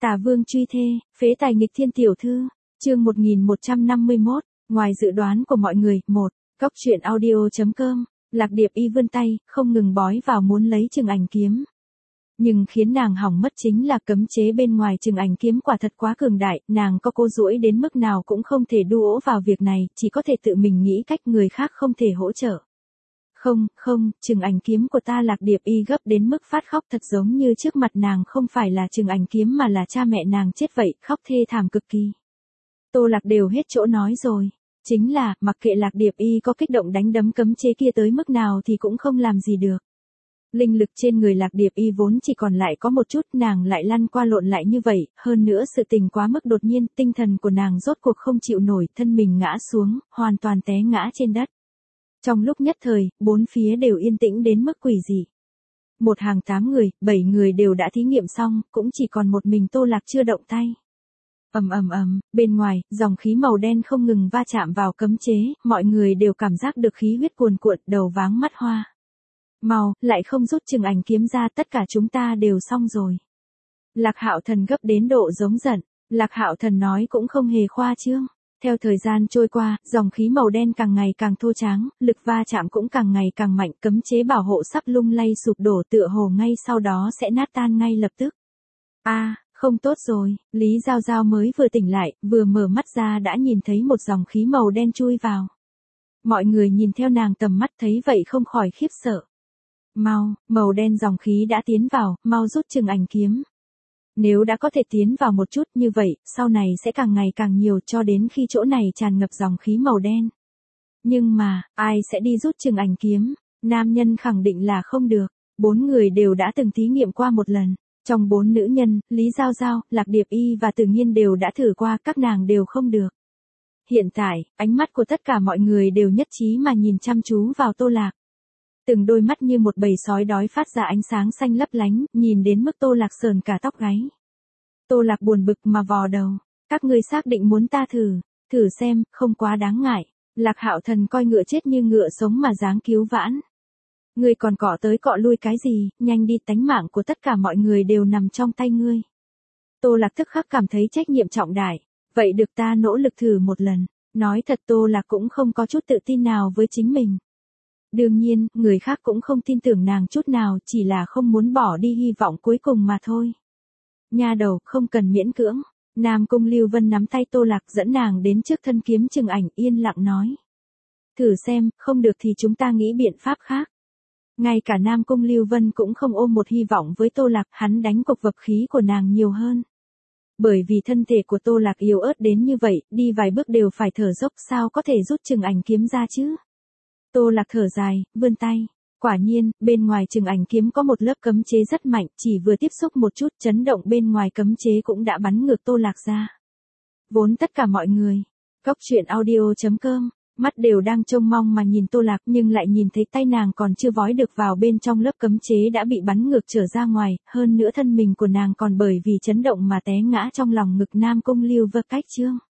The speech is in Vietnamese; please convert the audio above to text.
Tả Vương truy thê, phế tài nghịch thiên tiểu thư, chương 1151, ngoài dự đoán của mọi người, Cóc truyện audio.com, Lạc Điệp Y vươn tay, không ngừng bói vào muốn lấy Trừng Ảnh kiếm. Nhưng khiến nàng hỏng mất chính là cấm chế bên ngoài Trừng Ảnh kiếm quả thật quá cường đại, nàng có cố duỗi đến mức nào cũng không thể đu ỗ vào việc này, chỉ có thể tự mình nghĩ cách, người khác không thể hỗ trợ. Không, Trừng Ảnh kiếm của ta. Lạc Điệp Y gấp đến mức phát khóc, thật giống như trước mặt nàng không phải là Trừng Ảnh kiếm mà là cha mẹ nàng chết vậy, khóc thê thảm cực kỳ. Tô Lạc đều hết chỗ nói rồi. Chính là, mặc kệ Lạc Điệp Y có kích động đánh đấm cấm chế kia tới mức nào thì cũng không làm gì được. Linh lực trên người Lạc Điệp Y vốn chỉ còn lại có một chút, nàng lại lăn qua lộn lại như vậy, hơn nữa sự tình quá mức đột nhiên, tinh thần của nàng rốt cuộc không chịu nổi, thân mình ngã xuống, hoàn toàn té ngã trên đất. Trong lúc nhất thời, bốn phía đều yên tĩnh đến mức quỷ dị. Một hàng 8 người, 7 người đều đã thí nghiệm xong, cũng chỉ còn một mình Tô Lạc chưa động tay. Bên ngoài, dòng khí màu đen không ngừng va chạm vào cấm chế, mọi người đều cảm giác được khí huyết cuồn cuộn, đầu váng mắt hoa. Mau, lại không rút Trừng Ảnh kiếm ra, tất cả chúng ta đều xong rồi. Lạc Hạo Thần gấp đến độ giống giận, Lạc Hạo Thần nói cũng không hề khoa trương. Theo thời gian trôi qua, dòng khí màu đen càng ngày càng thô tráng, lực va chạm cũng càng ngày càng mạnh, cấm chế bảo hộ sắp lung lay sụp đổ, tựa hồ ngay sau đó sẽ nát tan ngay lập tức. Không tốt rồi, Lý Giao Giao mới vừa tỉnh lại, vừa mở mắt ra đã nhìn thấy một dòng khí màu đen chui vào. Mọi người nhìn theo nàng tầm mắt thấy vậy không khỏi khiếp sợ. Màu đen dòng khí đã tiến vào, mau rút Trừng Ảnh kiếm. Nếu đã có thể tiến vào một chút như vậy, sau này sẽ càng ngày càng nhiều cho đến khi chỗ này tràn ngập dòng khí màu đen. Nhưng mà, ai sẽ đi rút Trừng Ảnh kiếm? Nam nhân khẳng định là không được. 4 người đều đã từng thí nghiệm qua một lần. Trong 4 nữ nhân, Lý Giao Giao, Lạc Điệp Y và Tử Nhiên đều đã thử qua, các nàng đều không được. Hiện tại, ánh mắt của tất cả mọi người đều nhất trí mà nhìn chăm chú vào Tô Lạc. Từng đôi mắt như một bầy sói đói phát ra ánh sáng xanh lấp lánh, nhìn đến mức Tô Lạc sờn cả tóc gáy. Tô Lạc buồn bực mà vò đầu. Các ngươi xác định muốn ta thử xem, không quá đáng ngại. Lạc Hạo Thần coi ngựa chết như ngựa sống mà dáng cứu vãn. Ngươi còn cọ tới cọ lui cái gì, nhanh đi, tánh mạng của tất cả mọi người đều nằm trong tay ngươi. Tô Lạc tức khắc cảm thấy trách nhiệm trọng đại. Vậy được, ta nỗ lực thử một lần. Nói thật, Tô Lạc cũng không có chút tự tin nào với chính mình. Đương nhiên, người khác cũng không tin tưởng nàng chút nào, chỉ là không muốn bỏ đi hy vọng cuối cùng mà thôi. Nha đầu, không cần miễn cưỡng. Nam Cung Lưu Vân nắm tay Tô Lạc dẫn nàng đến trước thân kiếm Trừng Ảnh, yên lặng nói. Thử xem, không được thì chúng ta nghĩ biện pháp khác. Ngay cả Nam Cung Lưu Vân cũng không ôm một hy vọng với Tô Lạc, hắn đánh cục vật khí của nàng nhiều hơn. Bởi vì thân thể của Tô Lạc yếu ớt đến như vậy, đi vài bước đều phải thở dốc, sao có thể rút Trừng Ảnh kiếm ra chứ? Tô Lạc thở dài, vươn tay. Quả nhiên, bên ngoài Trừng Ảnh kiếm có một lớp cấm chế rất mạnh, chỉ vừa tiếp xúc một chút, chấn động bên ngoài cấm chế cũng đã bắn ngược Tô Lạc ra. Vốn tất cả mọi người, Cóc truyện audio.com, mắt đều đang trông mong mà nhìn Tô Lạc, nhưng lại nhìn thấy tay nàng còn chưa vói được vào bên trong lớp cấm chế đã bị bắn ngược trở ra ngoài, hơn nữa thân mình của nàng còn bởi vì chấn động mà té ngã trong lòng ngực Nam Cung Lưu Vân. Cách chương